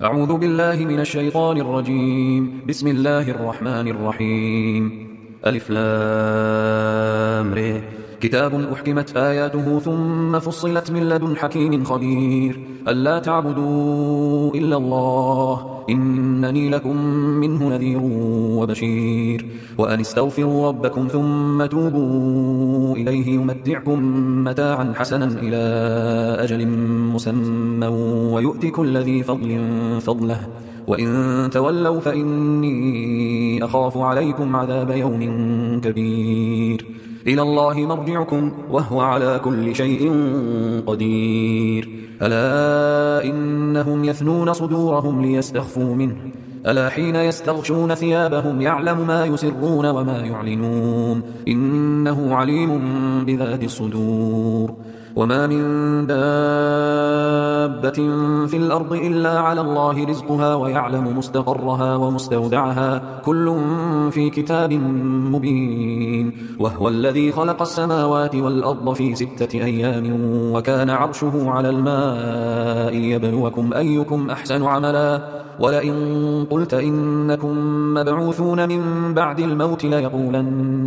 أعوذ بالله من الشيطان الرجيم. بسم الله الرحمن الرحيم. ألف لام ر. كتاب أحكمت آياته ثم فصلت من لدن حكيم خبير. ألا تعبدوا إلا الله إنني لكم منه نذير وبشير. وأن استغفروا ربكم ثم توبوا إليه يمتعكم متاعا حسنا إلى أجل مسمى ويؤتي كل ذي فضل فضله وإن تولوا فإني أخاف عليكم عذاب يوم كبير. إلى الله مرجعكم وهو على كل شيء قدير. ألا إنهم يثنون صدورهم ليستخفوا منه ألا حين يستغشون ثيابهم يعلم ما يسرون وما يعلنون إنه عليم بذات الصدور. وما من دابة في الأرض إلا على الله رزقها ويعلم مستقرها ومستودعها كل في كتاب مبين. وهو الذي خلق السماوات والأرض في 6 أيام وكان عرشه على الماء ليبلوكم أيكم أحسن عملا. ولئن قلت إنكم مبعوثون من بعد الموت ليقولن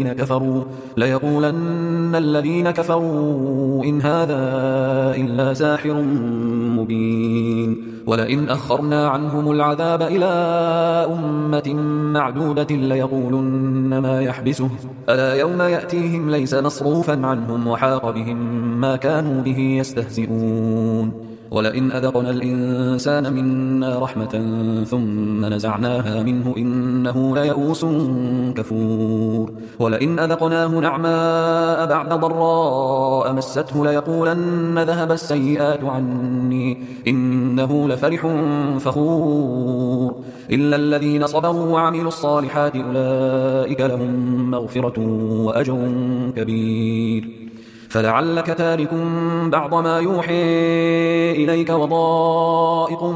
الذين كفروا إن هذا إلا ساحر مبين. ولئن أخرنا عنهم العذاب إلى أمة معدودة ليقولن ما يحبسه ألا يوم يأتيهم ليس مصروفا عنهم وحاق بهم ما كانوا به يستهزئون. ولئن أذقنا الإنسان منا رحمة ثم نزعناها منه إنه ليئوس كفور. ولئن أذقناه نعماء بعد ضراء مسته ليقولن ذهب السيئات عني إنه لفرح فخور. إلا الذين صبروا وعملوا الصالحات أولئك لهم مغفرة وأجر كبير. فلعلك تارك بعض ما يوحي إليك وضائق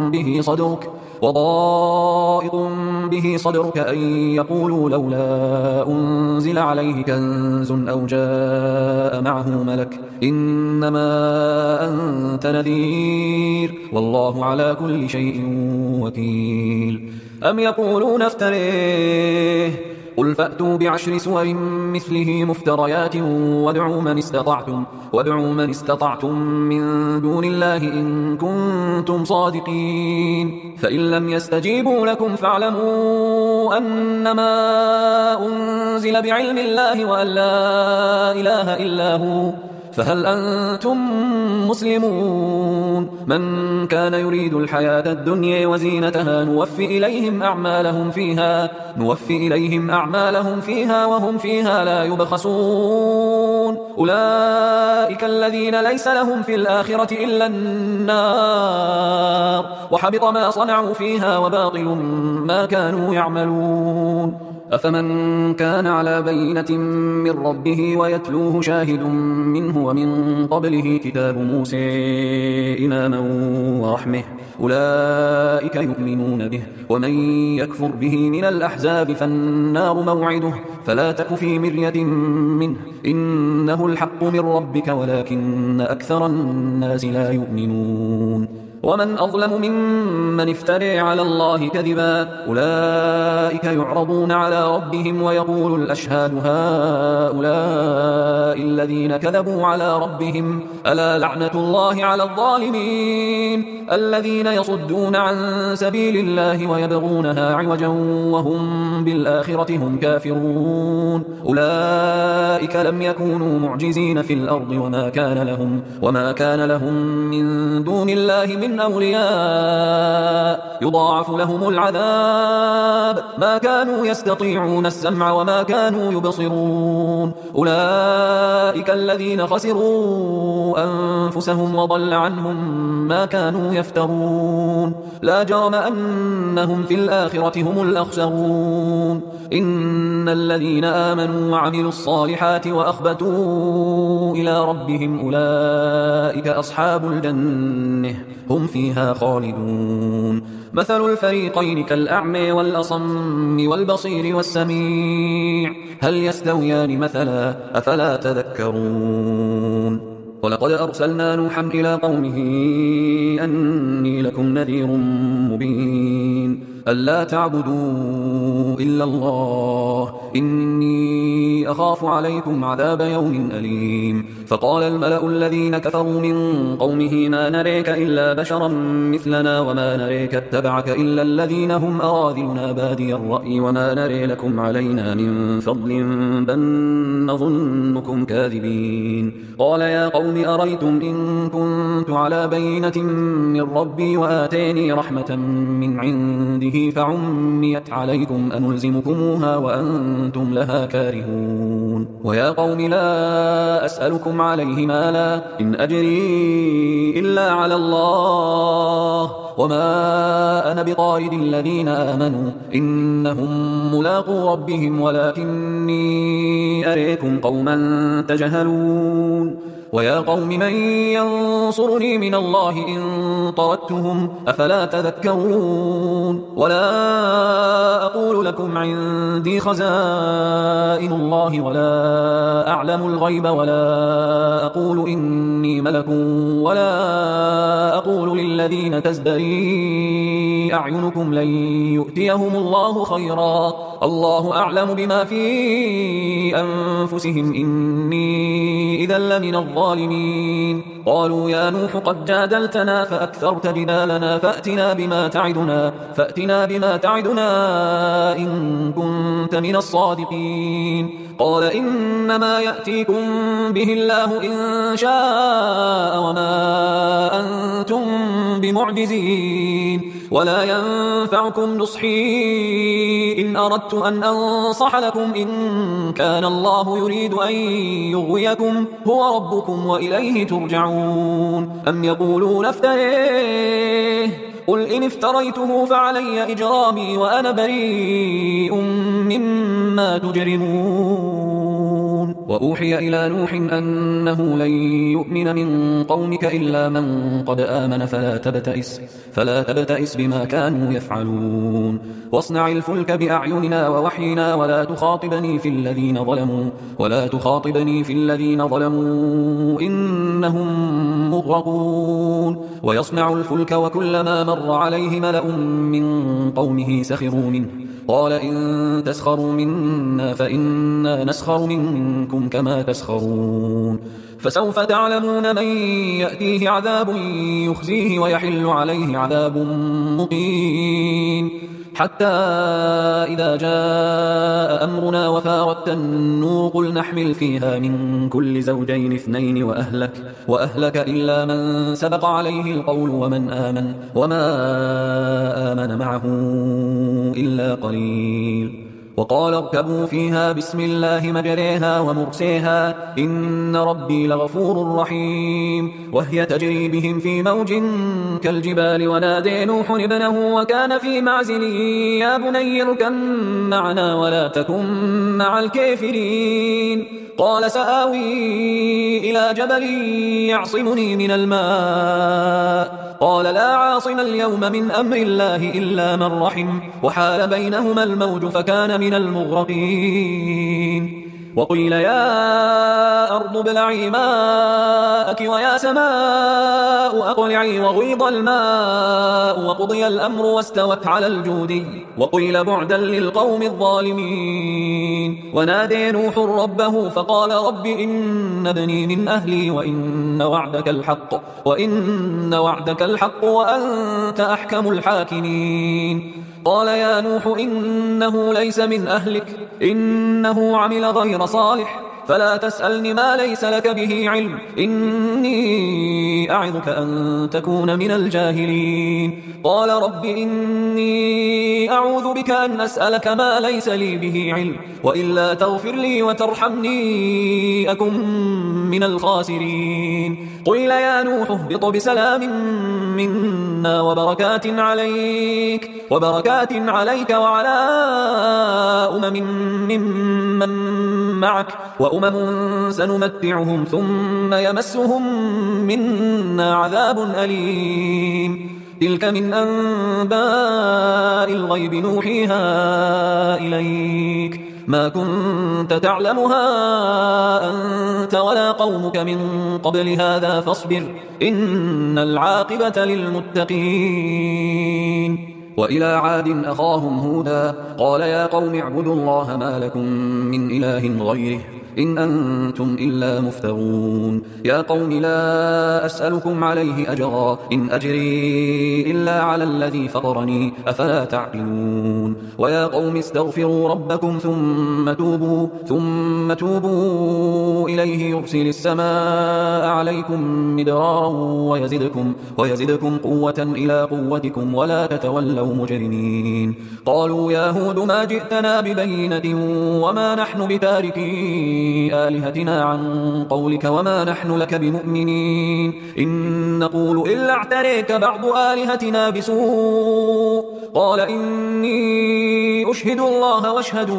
به صدرك أن يقولوا لولا أنزل عليه كنز أو جاء معه ملك إنما أنت نذير والله على كل شيء وكيل. أم يقولون افتريه قل فأتوا ب10 سور مثله مفتريات وادعوا من استطعتم من دون الله إن كنتم صادقين. فإن لم يستجيبوا لكم فاعلموا أنما أنزل بعلم الله وأن لا إله إلا هو فهل أنتم مسلمون. من كان يريد الحياة الدنيا وزينتها نوفي إليهم أعمالهم فيها وهم فيها لا يبخسون. أولئك الذين ليس لهم في الآخرة إلا النار وحبط ما صنعوا فيها وباطل ما كانوا يعملون. أفمن كان على بينة من ربه ويتلوه شاهد منه ومن قبله كتاب موسى إماما ورحمة أولئك يؤمنون به. ومن يكفر به من الأحزاب فالنار موعده فلا تك في مرية منه إنه الحق من ربك ولكن أكثر الناس لا يؤمنون. ومن أظلم ممن افترى على الله كذبا أولئك يعرضون على ربهم ويقول الأشهاد هؤلاء الذين كذبوا على ربهم ألا لعنة الله على الظالمين الذين يصدون عن سبيل الله ويبغونها عوجا وهم بالآخرة هم كافرون. أولئك لم يكونوا معجزين في الأرض وما كان لهم من دون الله من أولياء يضاعف لهم العذاب ما كانوا يستطيعون السمع وما كانوا يبصرون. أولئك الذين خسروا أنفسهم وضل عنهم ما كانوا يفترون. لا جرم أنهم في الآخرة هم الأخسرون. إن الذين آمنوا وعملوا الصالحات وأخبتوا إلى ربهم أولئك أصحاب الجنة هم فيها خالدون. مثل الفريقين كالأعمى والأصم والبصير والسميع هل يستويان مثلا أفلا تذكرون. ولقد أرسلنا نوحا إلى قومه أني لكم نذير مبين ألا تعبدوا إلا الله إني أخاف عليكم عذاب يوم أليم. فقال الملأ الذين كفروا من قومه ما نريك إلا بشرا مثلنا وما نريك اتبعك إلا الذين هم أراذلنا بادي الرأي وما نري لكم علينا من فضل بل نظنكم كاذبين. قال يا قوم أريتم إن كنت على بينة من ربي وآتيني رحمة من عنده فعميت عليكم أنلزمكموها وأنتم لها كارهون. ويا قوم لا أسألكم عليه مالا إن أجري إلا على الله وما أنا بطارد الذين آمنوا إنهم ملاقو ربهم ولكني أريكم قوما تجهلون. ويا قوم من ينصرني من الله إن طردتهم أفلا تذكرون. ولا أقول لكم عندي خزائن الله ولا أعلم الغيب ولا أقول إني ملك ولا أقول للذين تزدري أعينكم لن يؤتيهم الله خيرا الله أعلم بما في أنفسهم إني إذا لمن الظالمين. قالوا يا نوح قد جادلتنا فأكثرت جدالنا فأتنا بما تعدنا إن كنت من الصادقين. قال إنما يأتيكم به الله إن شاء وما أنتم بمعجزين ولا ينفعكم نصحي إن أردت أن أنصح لكم إن كان الله يريد أن يغويكم هو ربكم وإليه ترجعون. أم يقولون افتريه قل إن افتريته فعلي إجرامي وأنا بريء مما تجرمون. وأوحي إلى نوح أنه لن يؤمن من قومك إلا من قد آمن فلا تبتئس بما كانوا يفعلون. واصنع الفلك بأعيننا ووحينا ولا تخاطبني في الذين ظلموا إنهم مغرقون. ويصنع الفلك وكلما مر عليه ملأ من قومه سخروا منه قال إن تسخروا منا فإنا نسخر منكم كما تسخرون. فسوف تعلمون من يأتيه عذاب يخزيه ويحل عليه عذاب مقيم. حتى إذا جاء أمرنا وفارت النور قل نحمل فيها من كل زوجين اثنين وأهلك إلا من سبق عليه القول وما آمن معه إلا قليل. وقال اركبوا فيها بسم الله مجريها ومرسيها إن ربي لغفور رحيم. وهي تجري بهم في موج كالجبال ونادى نوح ابنه وكان في معزل يا بني اركب معنا ولا تكن مع الكافرين. قال سآوي إلى جبل يعصمني من الماء قال لا عاصم اليوم من أمر الله إلا من رحم وحال بينهما الموج فكان من المغرقين. وقيل يا أرض ابلعي ماءك ويا سماء أقلعي وغيض الماء وقضي الأمر واستوت على الجودي وقيل بعدا للقوم الظالمين. ونادى نوح ربه فقال رب إن ابني من أهلي وإن وعدك الحق وأنت أحكم الحاكمين. قال يا نوح إنه ليس من أهلك إنه عمل غير صالح فلا تسألني ما ليس لك به علم إني أعظك أن تكون من الجاهلين. قال رب إني أعوذ بك أن أسألك ما ليس لي به علم وإلا تغفر لي وترحمني أكن من الخاسرين. قيل يا نوح اهبط بسلام منا وبركات عليك وعلى ممن معك وأمم سنمتعهم ثم يمسهم منا عذاب أليم. تلك من أنباء الغيب نوحيها إليك ما كنت تعلمها أنت ولا قومك من قبل هذا فاصبر إن العاقبة للمتقين. وإلى عاد أخاهم هودا قال يا قوم اعبدوا الله ما لكم من إله غيره إن أنتم إلا مفترون. يا قوم لا أسألكم عليه أجرا إن أجري إلا على الذي فطرني أفلا تعقلون. ويا قوم استغفروا ربكم ثم توبوا إليه يرسل السماء عليكم مدرارا ويزدكم قوة إلى قوتكم ولا تتولوا مجرمين. قالوا يا هود ما جئتنا ببينة وما نحن بتاركين آلهتنا عن قولك وما نحن لك بمؤمنين إن نقول إلا اعتريك بعض آلهتنا بسوء. قال إني أشهد الله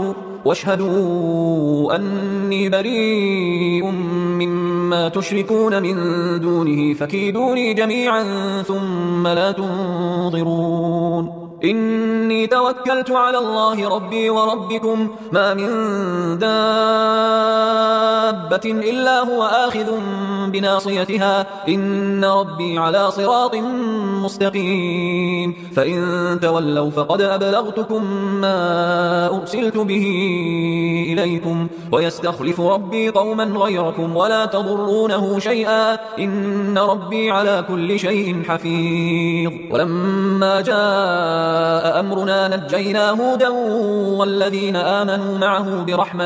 واشهدوا أني بريء مما تشركون من دونه فكيدوني جميعا ثم لا تنظرون. إني توكلت على الله ربي وربكم ما من دابة إلا هو آخذ بناصيتها إن ربي على صراط مستقيم. فإن تولوا فقد أبلغتكم ما أرسلت به إليكم ويستخلف ربي قوما غيركم ولا تضرونه شيئا إن ربي على كل شيء حفيظ. ولما جاء أمرنا نجينا هودا والذين آمنوا معه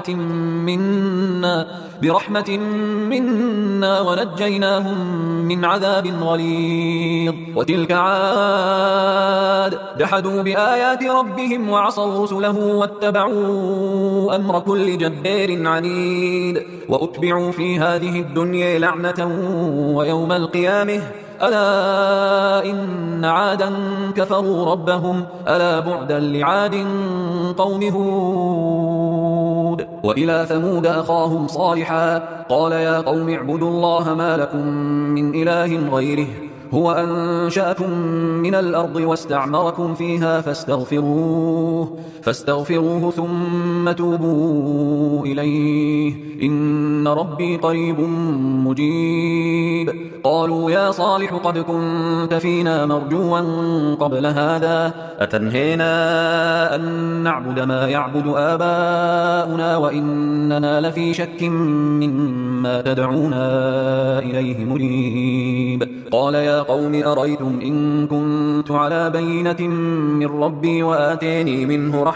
برحمة منا ونجيناهم من عذاب غليظ. وتلك عاد جحدوا بآيات ربهم وعصوا رسله واتبعوا أمر كل جبار عنيد وأتبعوا في هذه الدنيا لعنة ويوم القيامة ألا إن عادا كفروا ربهم ألا بعدا لعاد قوم هود. وإلى ثمود أخاهم صالحا قال يا قوم اعبدوا الله ما لكم من إله غيره هو أنشأكم من الأرض واستعمركم فيها فاستغفروه ثم توبوا إليه إن ربي قريب مجيب. قالوا يا صالح قد كنت فينا مرجوا قبل هذا أتنهينا أن نعبد ما يعبد آباؤنا وإننا لفي شك مما تدعونا إليه مريب. قال يا قوم أريتم إن كنت على بينة من ربي وآتيني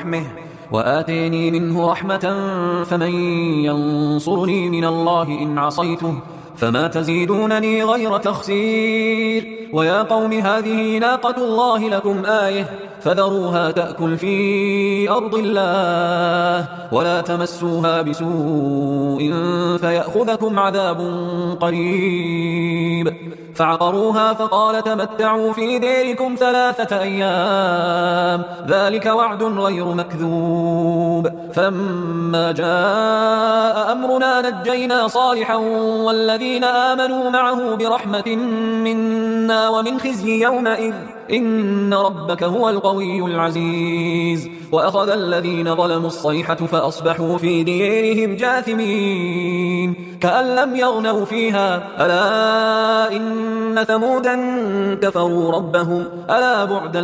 منه رحمة فمن ينصرني من الله إن عصيته فما تزيدونني غير تخسير. ويا قوم هذه ناقة الله لكم آية فذروها تأكل في أرض الله ولا تمسوها بسوء فيأخذكم عذاب قريب. فعقروها فقال تمتعوا في ديركم 3 أيام ذلك وعد غير مكذوب. فلما جاء أمرنا نجينا صالحا والذين آمنوا معه برحمة منا ومن خزي يومئذ إن ربك هو القوي العزيز. وأخذ الذين ظلموا الصيحة فأصبحوا في ديرهم جاثمين كأن لم يغنوا فيها ألا إن ثمودا كفروا ربهم ألا بعدا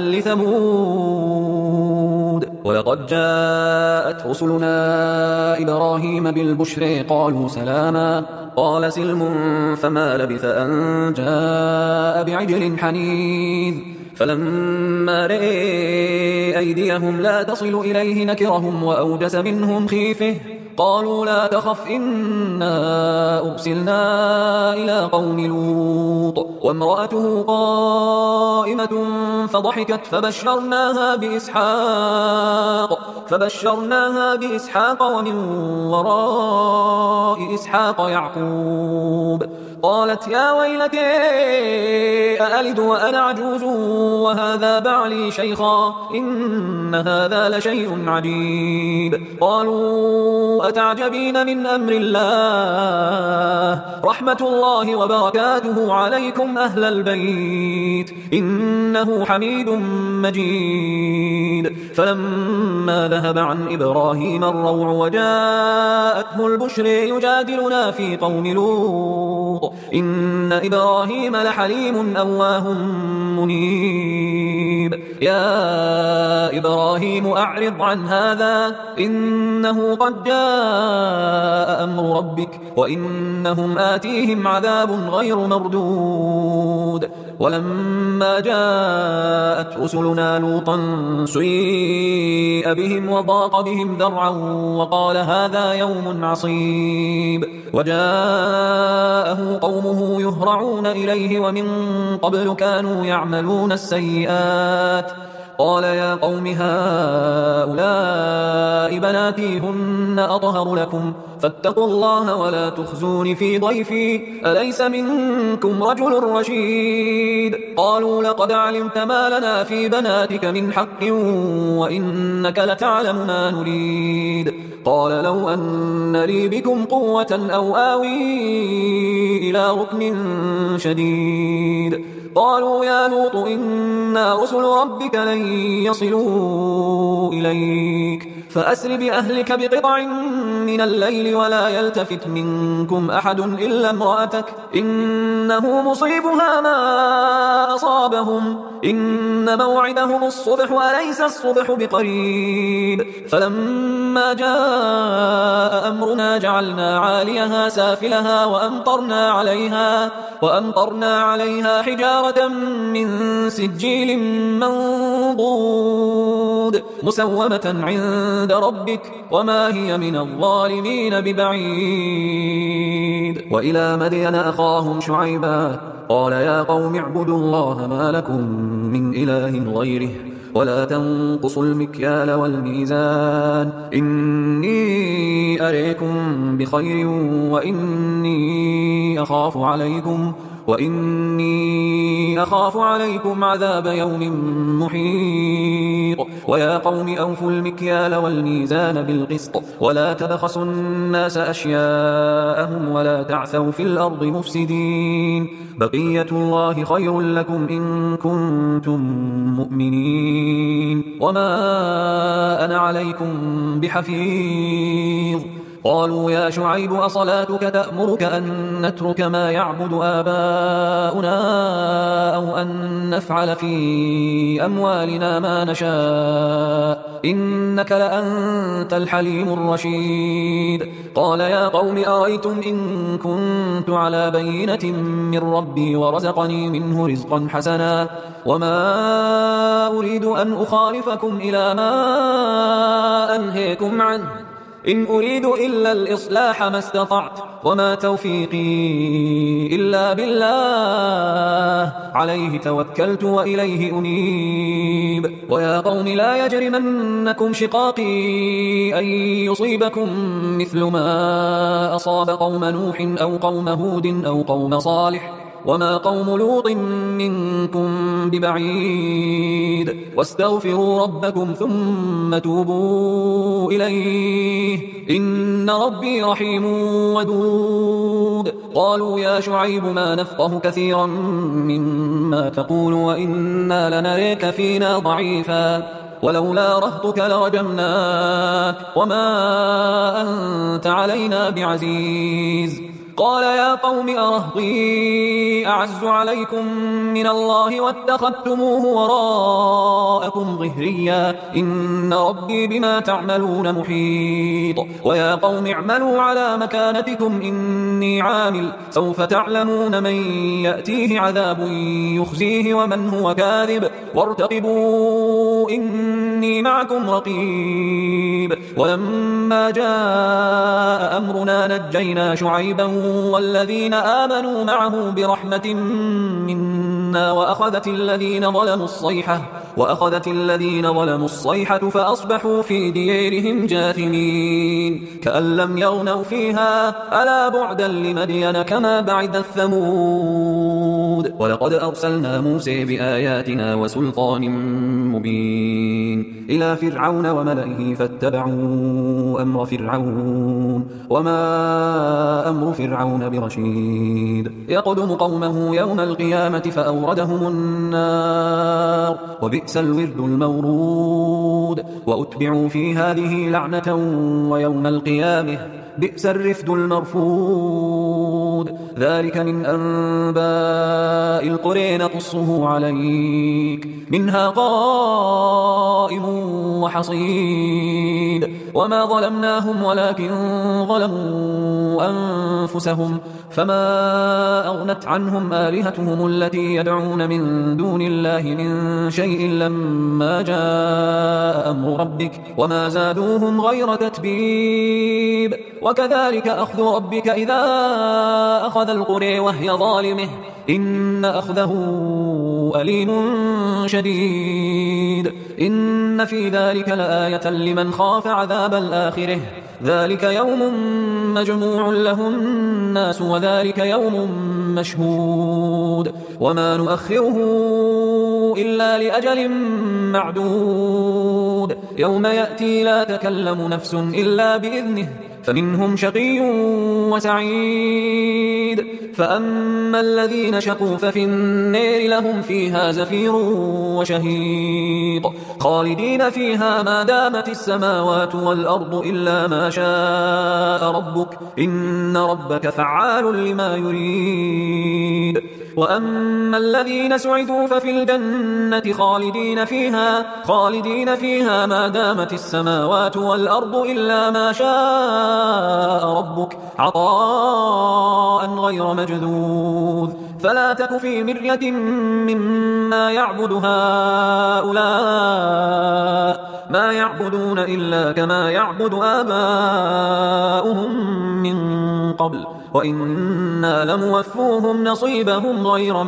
لثمود. ولقد جاءت رسلنا إبراهيم بالبشر قالوا سلاما قال سلم فما لبث أن جاء بعجل حنيذ. فلما رأى أيديهم لا تصل إليه نكرهم وأوجس منهم خيفة قالوا لا تخف إنا أرسلنا إلى قوم لوط وامرأته قائمة فضحكت فبشرناها بإسحاق ومن وراء إسحاق يعقوب. قالت يا ويلتي أألد وأنا عجوز وهذا بعلي شيخا إن هذا لشيء عجيب قالوا أتعجبين من أمر الله رحمة الله وبركاته عليكم أهل البيت إنه حميد مجيد فلما ذهب عن إبراهيم الروع وجاءته البشر يجادلنا في قوم لوط إن إبراهيم لحليم أواه منيب يا إبراهيم أعرض عن هذا إنه قد جاء أمر ربك وإنهم آتيهم عذاب غير مردود ولما جاءت رسلنا لوطا سيء بهم وضاق بهم ذرعا وقال هذا يوم عصيب وجاءه قومه يهرعون إليه ومن قبل كانوا يعملون السيئات قال يا قوم هؤلاء بناتي هن أطهر لكم فاتقوا الله ولا تخزون في ضيفي أليس منكم رجل رشيد قالوا لقد علمت ما لنا في بناتك من حق وإنك لتعلم ما نريد قال لو أن لي بكم قوة أو آوي إلى ركن شديد قالوا يا لوط إنا رسل ربك لن يصلوا إليك فأسر بأهلك بقطع من الليل ولا يلتفت منكم أحد إلا امرأتك إنه مصيبها ما أصابهم إن موعدهم الصبح أليس الصبح بقريب فلما جاء أمرنا جعلنا عاليها سافلها وأمطرنا عليها حجارة من سجيل منضود مسومة عند ربك وما هي من الظالمين ببعيد وإلى مدين أخاهم شعيبا قال يا قوم اعبدوا الله ما لكم من إله غيره ولا تنقصوا المكيال والميزان إني أريكم بخير وإني أخاف عليكم عذاب يوم محيط ويا قوم أوفوا المكيال والميزان بالقسط ولا تبخسوا الناس أشياءهم ولا تعثوا في الأرض مفسدين بقية الله خير لكم إن كنتم مؤمنين وما أنا عليكم بحفيظ قالوا يا شعيب أصلاتك تأمرك أن نترك ما يعبد آباؤنا أو أن نفعل في أموالنا ما نشاء إنك لأنت الحليم الرشيد قال يا قوم أريتم إن كنت على بينة من ربي ورزقني منه رزقا حسنا وما أريد أن أخالفكم إلى ما أنهيكم عنه إن أريد إلا الإصلاح ما استطعت وما توفيقي إلا بالله عليه توكلت وإليه أنيب ويا قوم لا يجرمنكم شقاقي أن يصيبكم مثل ما أصاب قوم نوح أو قوم هود أو قوم صالح وما قوم لوط منكم ببعيد واستغفروا ربكم ثم توبوا إليه إن ربي رحيم ودود قالوا يا شعيب ما نفقه كثيرا مما تقول وإنا لنريك فينا ضعيفا ولولا رهطك لرجمناك وما أنت علينا بعزيز قال يا قوم أرهطي أعز عليكم من الله واتخذتموه وراءكم ظهريا إن ربي بما تعملون محيط ويا قوم اعملوا على مكانتكم إني عامل سوف تعلمون من يأتيه عذاب يخزيه ومن هو كاذب وارتقبوا إني معكم رقيب ولما جاء أمرنا نجينا شعيبا والذين آمنوا معه برحمة منا الحسنى وأخذت الذين ظلموا الصيحة فأصبحوا في ديارهم جاثمين كأن لم يغنوا فيها ألا بعدا لمدين كما بعد الثمود ولقد أرسلنا موسى بآياتنا وسلطان مبين إلى فرعون وملئه فاتبعوا أمر فرعون وما أمر فرعون برشيد يقدم قومه يوم القيامة فأوردهم النار وبئس الورد المورود وأتبعوا في هذه لعنة ويوم القيامة بئس الرفد المرفود ذلك من أنباء القرى نقصه عليك منها قائم وحصيد وما ظلمناهم ولكن ظلموا أنفسهم فما أغنت عنهم آلهتهم التي يدعون من دون الله من شيء لما جاء أمر ربك وما زادوهم غير تتبيب وكذلك أخذ ربك إذا أخذ القرى وهي ظالمة إن أخذه أليم شديد إن في ذلك لآية لمن خاف عذاب الآخرة ذلك يوم مجموع له الناس وذلك يوم مشهود وما نؤخره إلا لأجل معدود يوم يأتي لا تكلم نفس إلا بإذنه فمنهم شقي وسعيد فأما الذين شقوا ففي النار لهم فيها زفير وشهيق خالدين فيها ما دامت السماوات والأرض إلا ما شاء ربك إن ربك فعال لما يريد وأما الذين سعدوا ففي الجنة خالدين فيها ما دامت السماوات والأرض إلا ما شاء ربك عطاء غير مجذوذ فلا تك في مرية مما يعبد هؤلاء ما يعبدون إلا كما يعبد آباؤهم من قبل وإنا لموفوهم نصيبهم غير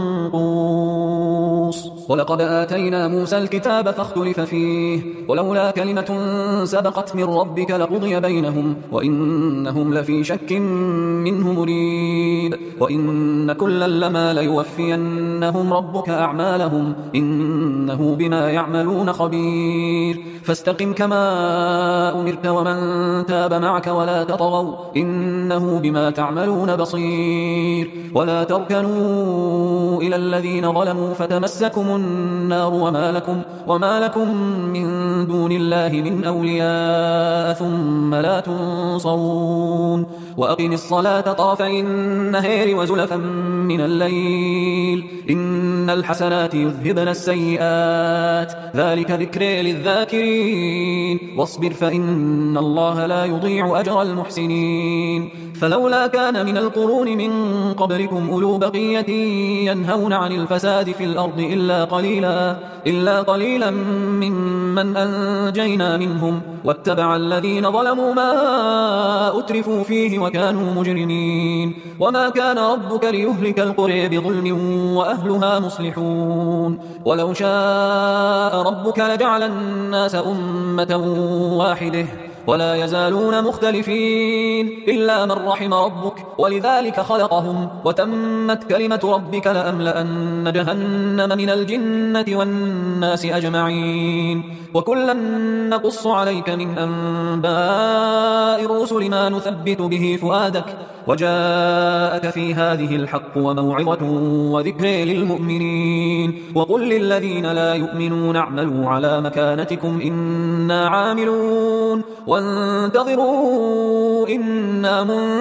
منقوص ولقد آتينا موسى الكتاب فاختلف فيه ولولا كلمة سبقت من ربك لقضي بينهم وإنهم لفي شك منه مريب وإن كلا لما ليوفينهم ربك أعمالهم إنه بما يعملون خبير فاستقم كما أمرت ومن تاب معك ولا تطغوا إنه بما تعملون بصير ولا تركنوا إلى الذين ظلموا فتمسكم النار وما لكم من دون الله من أولياء ثم لا تنصرون وأقم الصلاة طرفي النهار وزلفا من الليل إن الحسنات يذهبن السيئات ذلك ذكر للذاكرين واصبر فإن الله لا يضيع أجر المحسنين فلولا كان من القرون من قبلكم أولو بقية ينهون عن الفساد في الأرض إلا قليلا ممن أنجينا منهم واتبع الذين ظلموا ما أترفوا فيه وكانوا مجرمين وما كان ربك ليهلك القرى بظلم وأهلها مصلحون ولو شاء ربك لجعل الناس أمة واحدة ولا يزالون مختلفين إلا من رحم ربك ولذلك خلقهم وتمت كلمة ربك لأملأن جهنم من الجنة والناس أجمعين وكلا نقص عليك من أنباء الرسل ما نثبت به فؤادك وجاءك في هذه الحق وموعظة وذكر للمؤمنين وقل للذين لا يؤمنون اعملوا على مكانتكم إنا عاملون وانتظروا إنا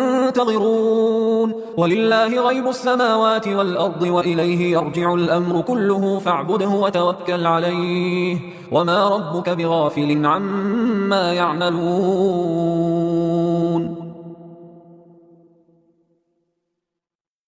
منتظرون ولله غيب السماوات والأرض وإليه يرجع الأمر كله فاعبده وتوكل عليه وما ربك بغافل عما يعملون